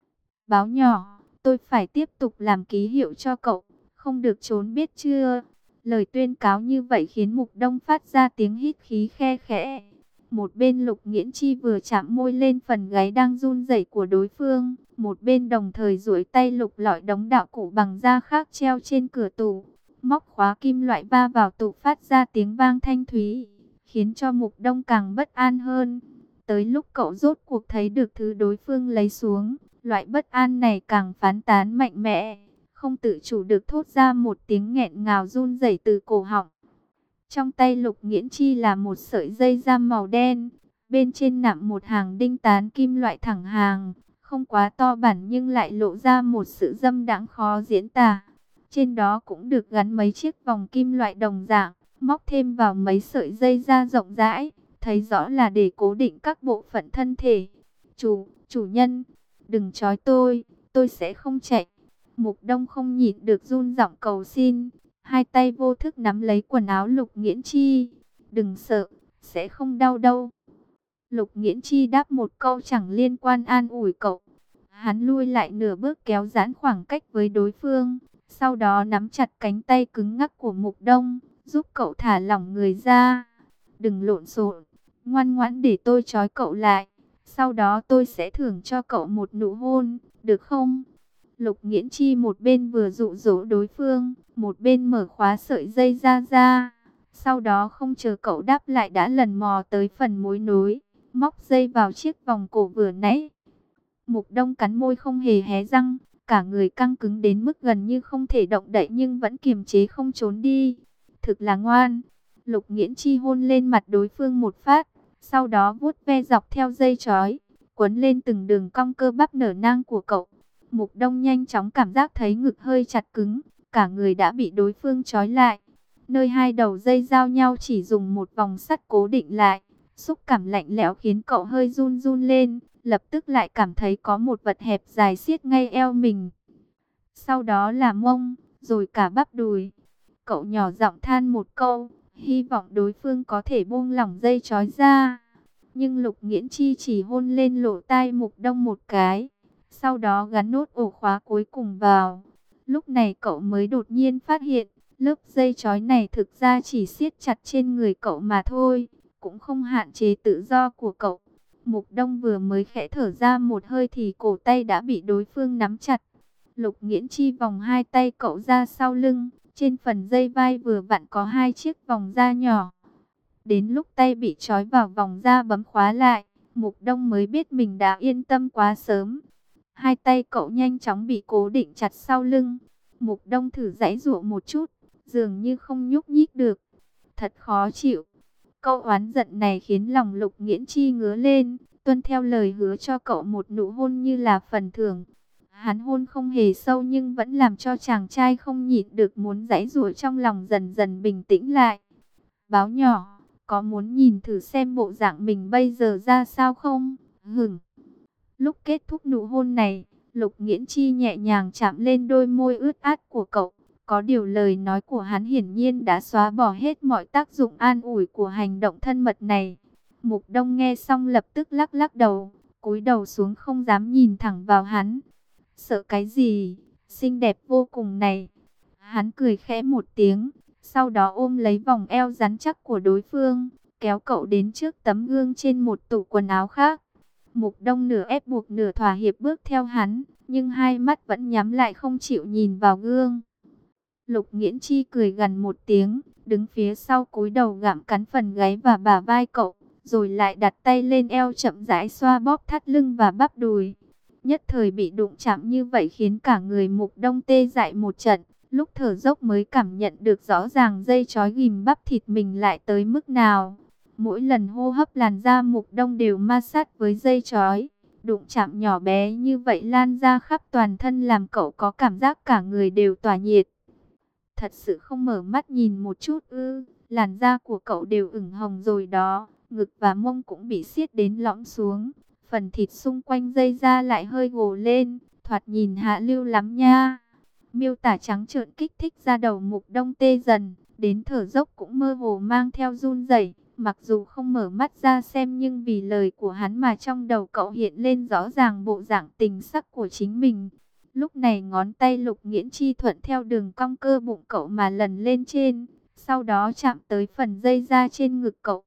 Báo nhỏ, tôi phải tiếp tục làm ký hiệu cho cậu, không được trốn biết chưa? Lời tuyên cáo như vậy khiến Mục Đông phát ra tiếng hít khí khe khẽ. Một bên Lục Nghiễn Chi vừa chạm môi lên phần gáy đang run rẩy của đối phương, một bên đồng thời duỗi tay lục lọi đống đạo cụ bằng da khác treo trên cửa tủ. Móc khóa kim loại va vào tủ phát ra tiếng vang thanh thúy, khiến cho Mục Đông càng bất an hơn. Tới lúc cậu rốt cuộc thấy được thứ đối phương lấy xuống, loại bất an này càng phán tán mạnh mẽ, không tự chủ được thốt ra một tiếng nghẹn ngào run rẩy từ cổ họng. Trong tay Lục Nghiễn Chi là một sợi dây da màu đen, bên trên nạm một hàng đinh tán kim loại thẳng hàng, không quá to bản nhưng lại lộ ra một sự dâm đãng khó diễn tả. Trên đó cũng được gắn mấy chiếc vòng kim loại đồng dạng, móc thêm vào mấy sợi dây da rộng rãi, thấy rõ là để cố định các bộ phận thân thể. Chủ, chủ nhân, đừng trói tôi, tôi sẽ không chạy. Mục Đông không nhịn được run giọng cầu xin, hai tay vô thức nắm lấy quần áo Lục Nghiễn Chi. Đừng sợ, sẽ không đau đâu. Lục Nghiễn Chi đáp một câu chẳng liên quan an ủi cậu. Hắn lui lại nửa bước kéo giãn khoảng cách với đối phương, sau đó nắm chặt cánh tay cứng ngắc của Mục Đông, giúp cậu thả lỏng người ra. Đừng lộn xộn, ngoan ngoãn để tôi trói cậu lại. Sau đó tôi sẽ thưởng cho cậu một nụ hôn, được không? Lục Nghiễn Chi một bên vừa dụ dỗ đối phương, một bên mở khóa sợi dây ra ra. Sau đó không chờ cậu đáp lại đã lần mò tới phần mối nối, móc dây vào chiếc vòng cổ vừa nãy. Mục Đông cắn môi không hề hé răng, cả người căng cứng đến mức gần như không thể động đậy nhưng vẫn kiềm chế không trốn đi. Thực là ngoan. Lục Nghiễn Chi hôn lên mặt đối phương một phát, sau đó vuốt ve dọc theo dây chói, quấn lên từng đường cong cơ bắp nở nang của cậu. Mục Đông nhanh chóng cảm giác thấy ngực hơi chặt cứng, cả người đã bị đối phương trói lại. Nơi hai đầu dây giao nhau chỉ dùng một vòng sắt cố định lại, xúc cảm lạnh lẽo khiến cậu hơi run run lên, lập tức lại cảm thấy có một vật hẹp dài siết ngay eo mình. Sau đó là mông, rồi cả bắp đùi. Cậu nhỏ giọng than một câu, hy vọng đối phương có thể buông lỏng dây trói ra. Nhưng Lục Nghiễn Chi chỉ hôn lên lỗ tai Mục Đông một cái, sau đó gắn nốt ổ khóa cuối cùng vào. Lúc này cậu mới đột nhiên phát hiện, lớp dây trói này thực ra chỉ siết chặt trên người cậu mà thôi, cũng không hạn chế tự do của cậu. Mục Đông vừa mới khẽ thở ra một hơi thì cổ tay đã bị đối phương nắm chặt. Lục Nghiễn Chi vòng hai tay cậu ra sau lưng, trên phần dây vai vừa vặn có hai chiếc vòng da nhỏ. Đến lúc tay bị trói vào vòng da bấm khóa lại, Mục Đông mới biết mình đã yên tâm quá sớm. Hai tay cậu nhanh chóng bị cố định chặt sau lưng. Mục Đông thử giãy giụa một chút, dường như không nhúc nhích được. Thật khó chịu. Câu oán giận này khiến lòng Lục Nghiễn Chi ngứa lên, tuân theo lời hứa cho cậu một nụ hôn như là phần thưởng. Hắn hôn không hề sâu nhưng vẫn làm cho chàng trai không nhịn được muốn giãy giụa trong lòng dần dần bình tĩnh lại. Báo nhỏ, có muốn nhìn thử xem bộ dạng mình bây giờ ra sao không? Hửng. Lúc kết thúc nụ hôn này, Lục Nghiễn Chi nhẹ nhàng chạm lên đôi môi ướt át của cậu. Có điều lời nói của hắn hiển nhiên đã xóa bỏ hết mọi tác dụng an ủi của hành động thân mật này. Mục Đông nghe xong lập tức lắc lắc đầu, cúi đầu xuống không dám nhìn thẳng vào hắn. Sợ cái gì? Xinh đẹp vô cùng này. Hắn cười khẽ một tiếng, sau đó ôm lấy vòng eo rắn chắc của đối phương, kéo cậu đến trước tấm gương trên một tủ quần áo khác. Mục Đông nửa ép buộc nửa thỏa hiệp bước theo hắn, nhưng hai mắt vẫn nhắm lại không chịu nhìn vào gương. Lục Nghiễn Chi cười gằn một tiếng, đứng phía sau cúi đầu gặm cắn phần gáy và bả vai cậu, rồi lại đặt tay lên eo chậm rãi xoa bóp thắt lưng và bắp đùi. Nhất thời bị đụng chạm như vậy khiến cả người Mục Đông tê dại một trận, Lúc thở dốc mới cảm nhận được rõ ràng dây trói ghìm bắp thịt mình lại tới mức nào. Mỗi lần hô hấp làn da Mục Đông đều ma sát với dây trói. Đụng chạm nhỏ bé như vậy lan ra khắp toàn thân làm cậu có cảm giác cả người đều tỏa nhiệt. Thật sự không mở mắt nhìn một chút ư? Làn da của cậu đều ửng hồng rồi đó, ngực và mông cũng bị siết đến lõm xuống. Phần thịt xung quanh dây da lại hơi gồ lên, thoạt nhìn hạ lưu lắm nha. Miêu tả trắng trợn kích thích ra đầu Mục Đông tê dần, đến thở dốc cũng mơ hồ mang theo run rẩy. Mặc dù không mở mắt ra xem nhưng vì lời của hắn mà trong đầu cậu hiện lên rõ ràng bộ dạng tình sắc của chính mình. Lúc này ngón tay Lục Nghiễn Chi thuận theo đường cong cơ bụng cậu mà lần lên trên, sau đó chạm tới phần dây da trên ngực cậu.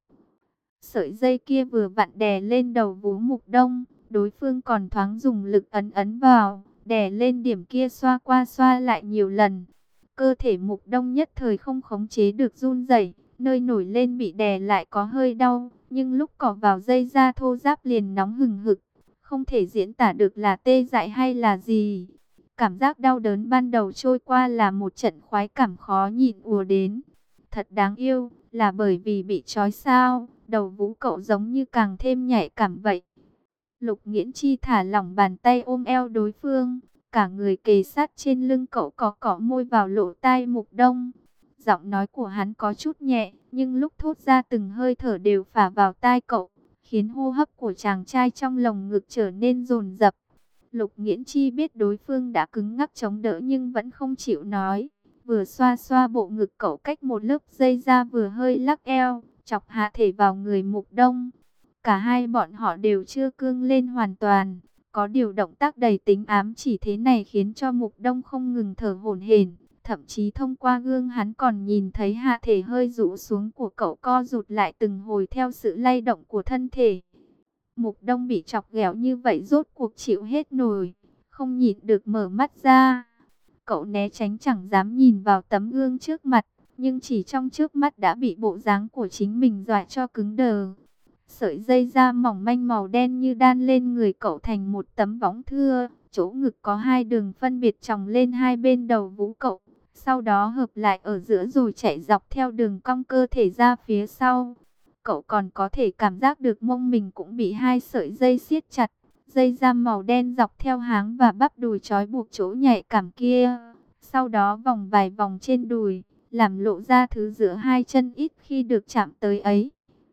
Sợi dây kia vừa vặn đè lên đầu vú Mục Đông, đối phương còn thoáng dùng lực ấn ấn vào, đè lên điểm kia xoa qua xoa lại nhiều lần. Cơ thể Mục Đông nhất thời không khống chế được run rẩy, nơi nổi lên bị đè lại có hơi đau, nhưng lúc cỏ vào dây da thô ráp liền nóng hừng hực, không thể diễn tả được là tê dại hay là gì. Cảm giác đau đớn ban đầu trôi qua là một trận khoái cảm khó nhịn ùa đến. Thật đáng yêu, là bởi vì bị trói sao, đầu vú cậu giống như càng thêm nhạy cảm vậy. Lục Nghiễn Chi thả lỏng bàn tay ôm eo đối phương, cả người kề sát trên lưng cậu, có cọ môi vào lỗ tai Mục Đông. Giọng nói của hắn có chút nhẹ, nhưng lúc thốt ra từng hơi thở đều phả vào tai cậu, khiến hô hấp của chàng trai trong lồng ngực trở nên dồn dập. Lục Nghiễn Chi biết đối phương đã cứng ngắc chống đỡ nhưng vẫn không chịu nói. Vừa xoa xoa bộ ngực cậu cách một lớp dây da vừa hơi lắc eo, chọc hạ thể vào người Mục Đông. Cả hai bọn họ đều chưa cương lên hoàn toàn. Có điều động tác đầy tính ám chỉ thế này khiến cho Mục Đông không ngừng thở hổn hển. Thậm chí thông qua gương hắn còn nhìn thấy hạ thể hơi rũ xuống của cậu co rụt lại từng hồi theo sự lay động của thân thể. Mục Đông bị chọc ghẹo như vậy rốt cuộc chịu hết nổi, không nhịn được mở mắt ra. Cậu né tránh chẳng dám nhìn vào tấm gương trước mặt, nhưng chỉ trong trước mắt đã bị bộ dáng của chính mình dọa cho cứng đờ. Sợi dây da mỏng manh màu đen như đan lên người cậu thành một tấm võng thưa, chỗ ngực có hai đường phân biệt chồng lên hai bên đầu vú cậu, sau đó hợp lại ở giữa rồi chạy dọc theo đường cong cơ thể ra phía sau. Cậu còn có thể cảm giác được mông mình cũng bị hai sợi dây siết chặt, dây da màu đen dọc theo háng và bắp đùi trói buộc chỗ nhạy cảm kia. Sau đó vòng vài vòng trên đùi, làm lộ ra thứ giữa hai chân ít khi được chạm tới ấy.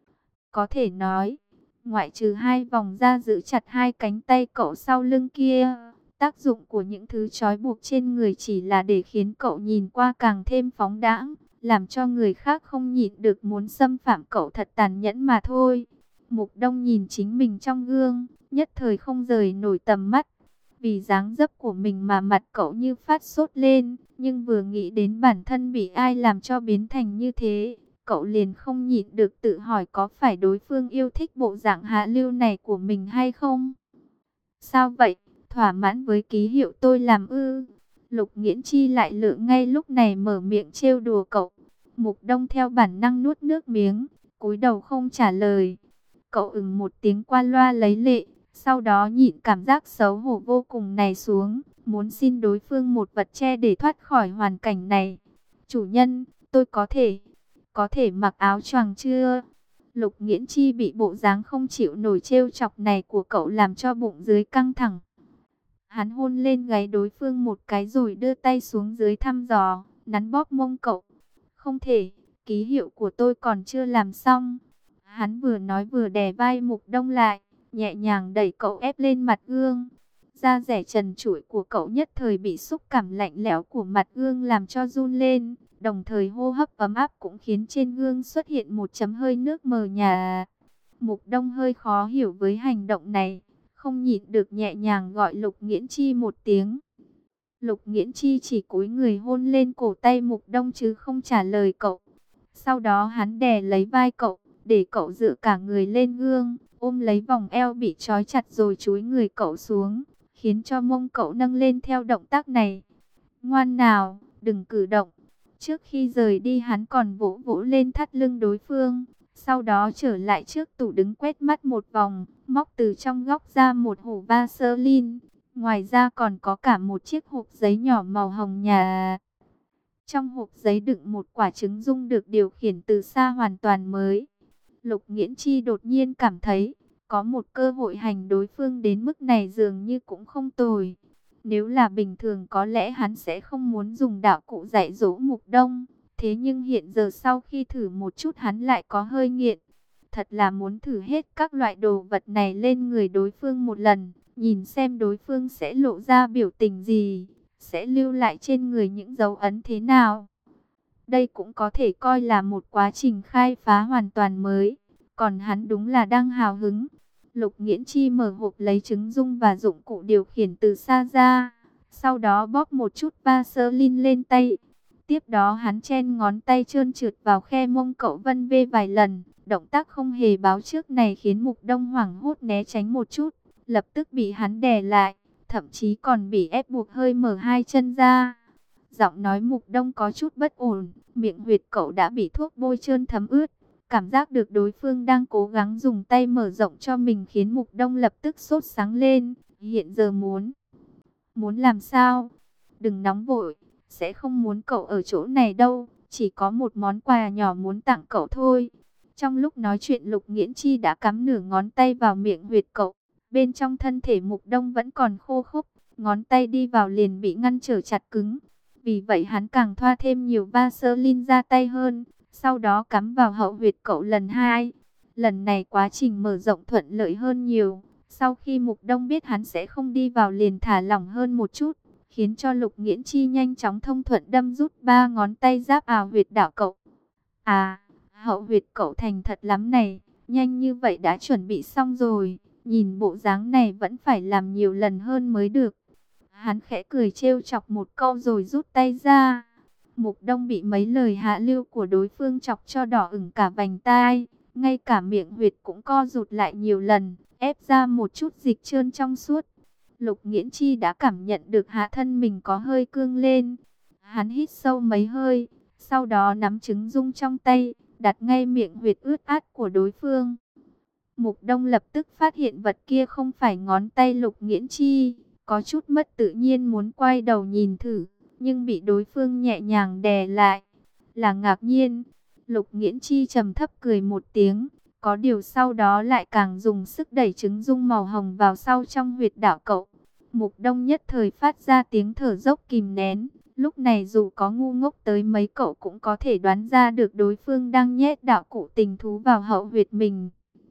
Có thể nói, ngoại trừ hai vòng da giữ chặt hai cánh tay cậu sau lưng kia, tác dụng của những thứ trói buộc trên người chỉ là để khiến cậu nhìn qua càng thêm phóng đãng, làm cho người khác không nhịn được muốn xâm phạm cậu thật tàn nhẫn mà thôi. Mục Đông nhìn chính mình trong gương, nhất thời không rời nổi tầm mắt. Vì dáng dấp của mình mà mặt cậu như phát sốt lên, nhưng vừa nghĩ đến bản thân bị ai làm cho biến thành như thế, cậu liền không nhịn được tự hỏi có phải đối phương yêu thích bộ dạng hạ lưu này của mình hay không. Sao vậy, thỏa mãn với ký hiệu tôi làm ư? Lục Nghiễn Chi lại lựa ngay lúc này mở miệng trêu đùa cậu. Mục Đông theo bản năng nuốt nước miếng, cúi đầu không trả lời. Cậu ừm một tiếng qua loa lấy lệ, sau đó nhịn cảm giác xấu hổ vô cùng này xuống, muốn xin đối phương một vật che để thoát khỏi hoàn cảnh này. Chủ nhân, tôi có thể, có thể mặc áo choàng chưa? Lục Nghiễn Chi bị bộ dáng không chịu nổi trêu chọc này của cậu làm cho bụng dưới căng thẳng. Hắn hôn lên gáy đối phương một cái rồi đưa tay xuống dưới thăm dò, nắn bóp mông cậu. Không thể, ký hiệu của tôi còn chưa làm xong. Hắn vừa nói vừa đè vai Mục Đông lại, nhẹ nhàng đẩy cậu ép lên mặt gương. Da dẻ trần trụi của cậu nhất thời bị xúc cảm lạnh lẽo của mặt gương làm cho run lên. Đồng thời hô hấp ấm áp cũng khiến trên gương xuất hiện một chấm hơi nước mờ nhạt. Mục Đông hơi khó hiểu với hành động này, không nhịn được nhẹ nhàng gọi Lục Nghiễn Chi một tiếng. Lục Nghiễn Chi chỉ cúi người hôn lên cổ tay Mục Đông chứ không trả lời cậu. Sau đó hắn đè lấy vai cậu, để cậu dựa cả người lên gương, ôm lấy vòng eo bị trói chặt rồi chúi người cậu xuống, khiến cho mông cậu nâng lên theo động tác này. Ngoan nào, đừng cử động. Trước khi rời đi hắn còn vỗ vỗ lên thắt lưng đối phương, sau đó trở lại trước tủ đứng quét mắt một vòng, móc từ trong góc ra một hộp Vaseline. Ngoài ra còn có cả một chiếc hộp giấy nhỏ màu hồng nhạt. Trong hộp giấy đựng một quả trứng dung được điều khiển từ xa hoàn toàn mới. Lục Nghiễn Chi đột nhiên cảm thấy, có một cơ hội hành đối phương đến mức này dường như cũng không tồi. Nếu là bình thường có lẽ hắn sẽ không muốn dùng đạo cụ dạy dỗ Mục Đông. Thế nhưng hiện giờ sau khi thử một chút hắn lại có hơi nghiện. Thật là muốn thử hết các loại đồ vật này lên người đối phương một lần. Nhìn xem đối phương sẽ lộ ra biểu tình gì, sẽ lưu lại trên người những dấu ấn thế nào. Đây cũng có thể coi là một quá trình khai phá hoàn toàn mới. Còn hắn đúng là đang hào hứng. Lục Nghiễn Chi mở hộp lấy trứng dung và dụng cụ điều khiển từ xa ra. Sau đó bóp một chút Vaseline lên tay. Tiếp đó hắn chen ngón tay trơn trượt vào khe mông cậu vân vê vài lần. Động tác không hề báo trước này khiến Mục Đông hoảng hốt né tránh một chút. Lập tức bị hắn đè lại. Thậm chí còn bị ép buộc hơi mở hai chân ra. Giọng nói Mục Đông có chút bất ổn. Miệng huyệt cậu đã bị thuốc bôi trơn thấm ướt. Cảm giác được đối phương đang cố gắng dùng tay mở rộng cho mình khiến Mục Đông lập tức sốt sáng lên. Hiện giờ muốn... Muốn làm sao? Đừng nóng vội. Sẽ không muốn cậu ở chỗ này đâu. Chỉ có một món quà nhỏ muốn tặng cậu thôi. Trong lúc nói chuyện Lục Nghiễn Chi đã cắm nửa ngón tay vào miệng huyệt cậu. Bên trong thân thể Mục Đông vẫn còn khô khốc. Ngón tay đi vào liền bị ngăn trở chặt cứng. Vì vậy hắn càng thoa thêm nhiều Vaseline ra tay hơn. Sau đó cắm vào hậu huyệt cậu lần hai. Lần này quá trình mở rộng thuận lợi hơn nhiều. Sau khi Mục Đông biết hắn sẽ không đi vào liền thả lỏng hơn một chút. Khiến cho Lục Nghiễn Chi nhanh chóng thông thuận đâm rút ba ngón tay giáp vào huyệt đạo cậu. À, hậu huyệt cậu thành thật lắm này. Nhanh như vậy đã chuẩn bị xong rồi. Nhìn bộ dáng này vẫn phải làm nhiều lần hơn mới được. Hắn khẽ cười trêu chọc một câu rồi rút tay ra. Mục Đông bị mấy lời hạ lưu của đối phương chọc cho đỏ ửng cả vành tai. Ngay cả miệng huyệt cũng co rụt lại nhiều lần. Ép ra một chút dịch trơn trong suốt. Lục Nghiễn Chi đã cảm nhận được hạ thân mình có hơi cương lên. Hắn hít sâu mấy hơi. Sau đó nắm trứng dung trong tay. Đặt ngay miệng huyệt ướt át của đối phương. Mục Đông lập tức phát hiện vật kia không phải ngón tay Lục Nghiễn Chi. Có chút mất tự nhiên muốn quay đầu nhìn thử. Nhưng bị đối phương nhẹ nhàng đè lại. Là ngạc nhiên. Lục Nghiễn Chi trầm thấp cười một tiếng. Có điều sau đó lại càng dùng sức đẩy trứng dung màu hồng vào sau trong huyệt đạo cậu. Mục Đông nhất thời phát ra tiếng thở dốc kìm nén. Lúc này dù có ngu ngốc tới mấy cậu cũng có thể đoán ra được đối phương đang nhét đạo cụ tình thú vào hậu huyệt mình.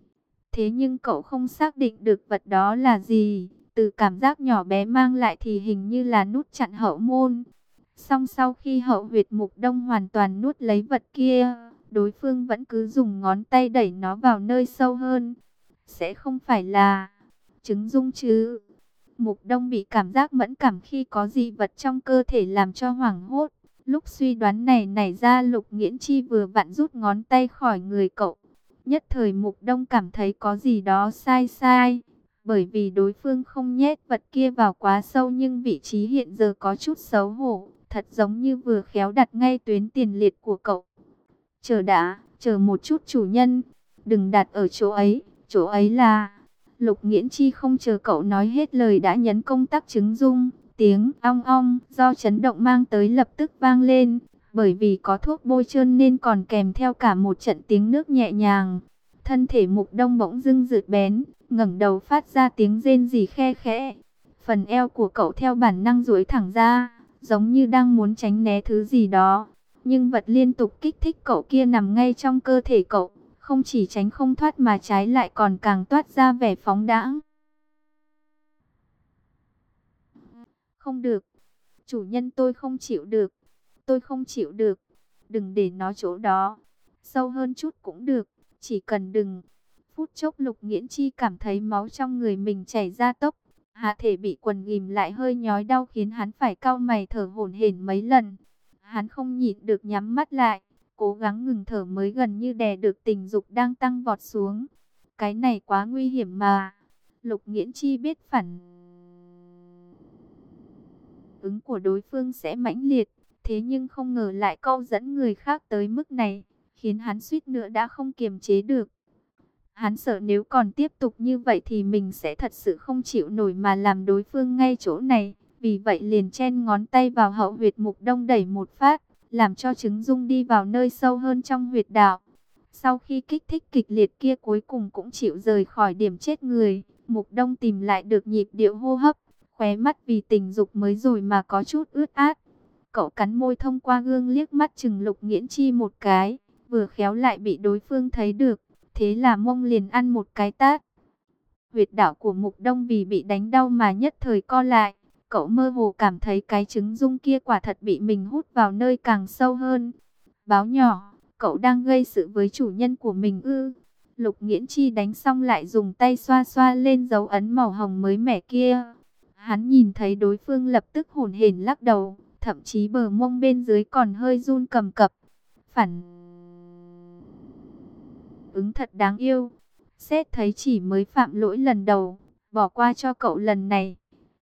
Thế nhưng cậu không xác định được vật đó là gì. Từ cảm giác nhỏ bé mang lại thì hình như là nút chặn hậu môn. Song sau khi hậu huyệt Mục Đông hoàn toàn nuốt lấy vật kia, đối phương vẫn cứ dùng ngón tay đẩy nó vào nơi sâu hơn. Sẽ không phải là trứng dung chứ? Mục Đông bị cảm giác mẫn cảm khi có dị vật trong cơ thể làm cho hoảng hốt. Lúc suy đoán này nảy ra Lục Nghiễn Chi vừa vặn rút ngón tay khỏi người cậu. Nhất thời Mục Đông cảm thấy có gì đó sai sai. Bởi vì đối phương không nhét vật kia vào quá sâu nhưng vị trí hiện giờ có chút xấu hổ. Thật giống như vừa khéo đặt ngay tuyến tiền liệt của cậu. Chờ đã, chờ một chút chủ nhân. Đừng đặt ở chỗ ấy, chỗ ấy là... Lục Nghiễn Chi không chờ cậu nói hết lời đã nhấn công tắc trứng dung. Tiếng ong ong do chấn động mang tới lập tức vang lên. Bởi vì có thuốc bôi trơn nên còn kèm theo cả một trận tiếng nước nhẹ nhàng. Thân thể Mục Đông bỗng dưng rượt bén, ngẩng đầu phát ra tiếng rên rỉ khe khẽ. Phần eo của cậu theo bản năng duỗi thẳng ra, giống như đang muốn tránh né thứ gì đó. Nhưng vật liên tục kích thích cậu kia nằm ngay trong cơ thể cậu. Không chỉ tránh không thoát mà trái lại còn càng toát ra vẻ phóng đãng. Không được. Chủ nhân tôi không chịu được. Tôi không chịu được. Đừng để nó chỗ đó. Sâu hơn chút cũng được. Chỉ cần đừng. Phút chốc Lục Nghiễn Chi cảm thấy máu trong người mình chảy ra tốc. Hạ thể bị quần ghìm lại hơi nhói đau khiến hắn phải cau mày thở hổn hển mấy lần. Hắn không nhịn được nhắm mắt lại. Cố gắng ngừng thở mới gần như đè được tình dục đang tăng vọt xuống. Cái này quá nguy hiểm mà. Lục Nghiễn Chi biết phản ứng của đối phương sẽ mãnh liệt. Thế nhưng không ngờ lại câu dẫn người khác tới mức này. Khiến hắn suýt nữa đã không kiềm chế được. Hắn sợ nếu còn tiếp tục như vậy thì mình sẽ thật sự không chịu nổi mà làm đối phương ngay chỗ này. Vì vậy liền chen ngón tay vào hậu huyệt Mục Đông đẩy một phát. làm cho trứng dung đi vào nơi sâu hơn trong huyệt đạo. Sau khi kích thích kịch liệt kia cuối cùng cũng chịu rời khỏi điểm chết người, Mục Đông tìm lại được nhịp điệu hô hấp, khóe mắt vì tình dục mới rồi mà có chút ướt át. Cậu cắn môi thông qua gương liếc mắt chừng Lục Nghiễn Chi một cái, vừa khéo lại bị đối phương thấy được, thế là mông liền ăn một cái tát. Huyệt đạo của Mục Đông vì bị đánh đau mà nhất thời co lại, cậu mơ hồ cảm thấy cái trứng dung kia quả thật bị mình hút vào nơi càng sâu hơn. Báo nhỏ, cậu đang gây sự với chủ nhân của mình ư? Lục Nghiễn Chi đánh xong lại dùng tay xoa xoa lên dấu ấn màu hồng mới mẻ kia. Hắn nhìn thấy đối phương lập tức hổn hển lắc đầu, thậm chí bờ mông bên dưới còn hơi run cầm cập. Phản ứng thật đáng yêu. Xét thấy chỉ mới phạm lỗi lần đầu, bỏ qua cho cậu lần này.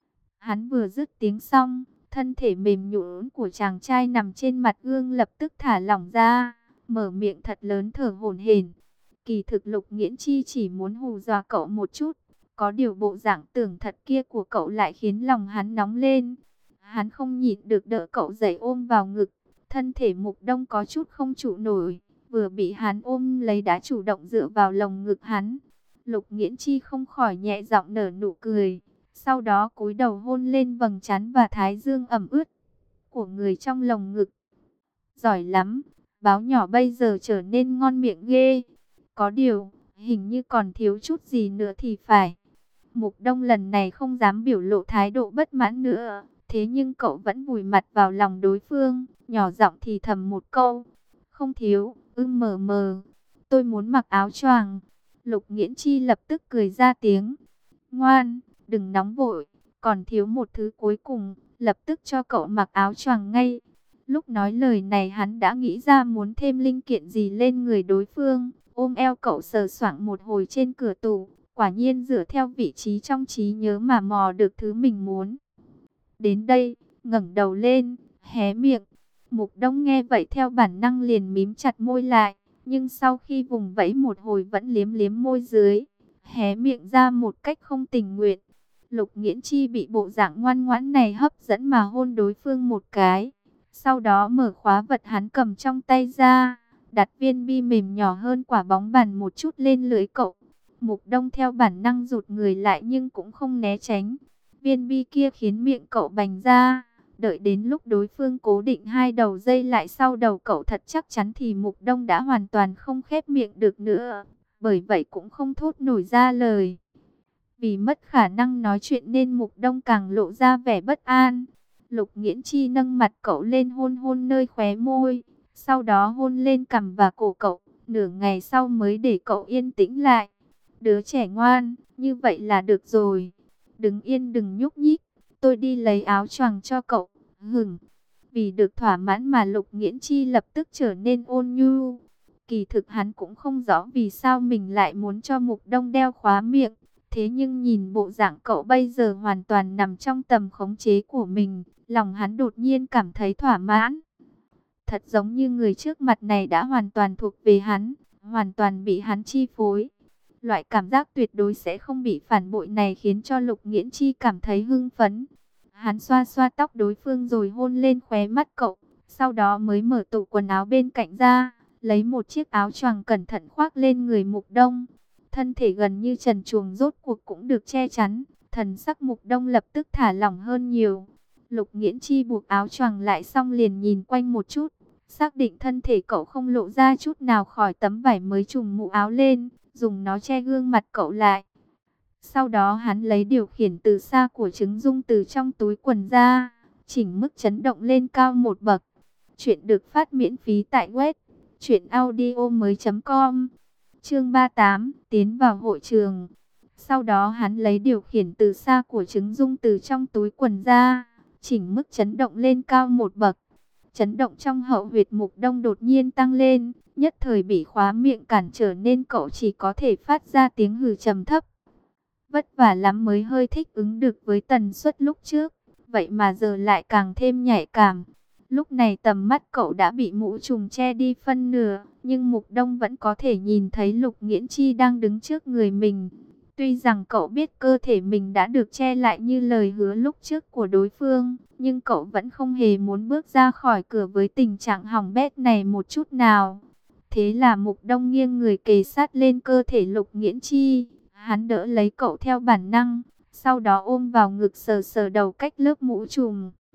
Hắn vừa dứt tiếng xong, thân thể mềm nhũn của chàng trai nằm trên mặt gương lập tức thả lỏng ra, mở miệng thật lớn thở hổn hển. Kỳ thực Lục Nghiễn Chi chỉ muốn hù dọa cậu một chút, có điều bộ dạng tưởng thật kia của cậu lại khiến lòng hắn nóng lên. Hắn không nhịn được đỡ cậu dậy ôm vào ngực, thân thể Mục Đông có chút không trụ nổi, vừa bị hắn ôm lấy đã chủ động dựa vào lồng ngực hắn. Lục Nghiễn Chi không khỏi nhẹ giọng nở nụ cười, sau đó cúi đầu hôn lên vầng trán và thái dương ẩm ướt của người trong lồng ngực. Giỏi lắm, báo nhỏ bây giờ trở nên ngon miệng ghê. Có điều, hình như còn thiếu chút gì nữa thì phải. Mục Đông lần này không dám biểu lộ thái độ bất mãn nữa, thế nhưng cậu vẫn vùi mặt vào lòng đối phương, nhỏ giọng thì thầm một câu. Không thiếu, ưm mờ mờ, tôi muốn mặc áo choàng. Lục Nghiễn Chi lập tức cười ra tiếng. Ngoan, đừng nóng vội, còn thiếu một thứ cuối cùng, lập tức cho cậu mặc áo choàng ngay. Lúc nói lời này hắn đã nghĩ ra muốn thêm linh kiện gì lên người đối phương, ôm eo cậu sờ soạng một hồi trên cửa tủ, quả nhiên dựa theo vị trí trong trí nhớ mà mò được thứ mình muốn. Đến đây, ngẩng đầu lên, hé miệng. Mục Đông nghe vậy theo bản năng liền mím chặt môi lại, nhưng sau khi vùng vẫy một hồi vẫn liếm liếm môi dưới, hé miệng ra một cách không tình nguyện. Lục Nghiễn Chi bị bộ dạng ngoan ngoãn này hấp dẫn mà hôn đối phương một cái. Sau đó mở khóa vật hắn cầm trong tay ra, đặt viên bi mềm nhỏ hơn quả bóng bàn một chút lên lưỡi cậu. Mục Đông theo bản năng rụt người lại nhưng cũng không né tránh. Viên bi kia khiến miệng cậu bành ra. Đợi đến lúc đối phương cố định hai đầu dây lại sau đầu cậu thật chắc chắn thì Mục Đông đã hoàn toàn không khép miệng được nữa. Bởi vậy cũng không thốt nổi ra lời. Vì mất khả năng nói chuyện nên Mục Đông càng lộ ra vẻ bất an. Lục Nghiễn Chi nâng mặt cậu lên hôn hôn nơi khóe môi, sau đó hôn lên cằm và cổ cậu, nửa ngày sau mới để cậu yên tĩnh lại. Đứa trẻ ngoan, như vậy là được rồi. Đứng yên đừng nhúc nhích, tôi đi lấy áo choàng cho cậu. Hửng. Vì được thỏa mãn mà Lục Nghiễn Chi lập tức trở nên ôn nhu. Kỳ thực hắn cũng không rõ vì sao mình lại muốn cho Mục Đông đeo khóa miệng. Thế nhưng nhìn bộ dạng cậu bây giờ hoàn toàn nằm trong tầm khống chế của mình, lòng hắn đột nhiên cảm thấy thỏa mãn. Thật giống như người trước mặt này đã hoàn toàn thuộc về hắn, hoàn toàn bị hắn chi phối. Loại cảm giác tuyệt đối sẽ không bị phản bội này khiến cho Lục Nghiễn Chi cảm thấy hưng phấn. Hắn xoa xoa tóc đối phương rồi hôn lên khóe mắt cậu, sau đó mới mở tủ quần áo bên cạnh ra, lấy một chiếc áo choàng cẩn thận khoác lên người Mục Đông. Thân thể gần như trần truồng rốt cuộc cũng được che chắn, thần sắc Mục Đông lập tức thả lỏng hơn nhiều. Lục Nghiễn Chi buộc áo choàng lại xong liền nhìn quanh một chút, xác định thân thể cậu không lộ ra chút nào khỏi tấm vải mới trùm mũ áo lên, dùng nó che gương mặt cậu lại. Sau đó hắn lấy điều khiển từ xa của trứng dung từ trong túi quần ra, chỉnh mức chấn động lên cao một bậc. Chuyện được phát miễn phí tại web truyện audio mới chấm com. Chương ba mươi tám, tiến vào hội trường. Sau đó hắn lấy điều khiển từ xa của trứng dung từ trong túi quần ra, chỉnh mức chấn động lên cao một bậc. Chấn động trong hậu huyệt Mục Đông đột nhiên tăng lên, nhất thời bị khóa miệng cản trở nên cậu chỉ có thể phát ra tiếng hừ trầm thấp. Vất vả lắm mới hơi thích ứng được với tần suất lúc trước, vậy mà giờ lại càng thêm nhạy cảm. Lúc này tầm mắt cậu đã bị mũ trùm che đi phân nửa, nhưng Mục Đông vẫn có thể nhìn thấy Lục Nghiễn Chi đang đứng trước người mình. Tuy rằng cậu biết cơ thể mình đã được che lại như lời hứa lúc trước của đối phương, nhưng cậu vẫn không hề muốn bước ra khỏi cửa với tình trạng hỏng bét này một chút nào. Thế là Mục Đông nghiêng người kề sát lên cơ thể Lục Nghiễn Chi, hắn đỡ lấy cậu theo bản năng, sau đó ôm vào ngực sờ sờ đầu cách lớp mũ trùm.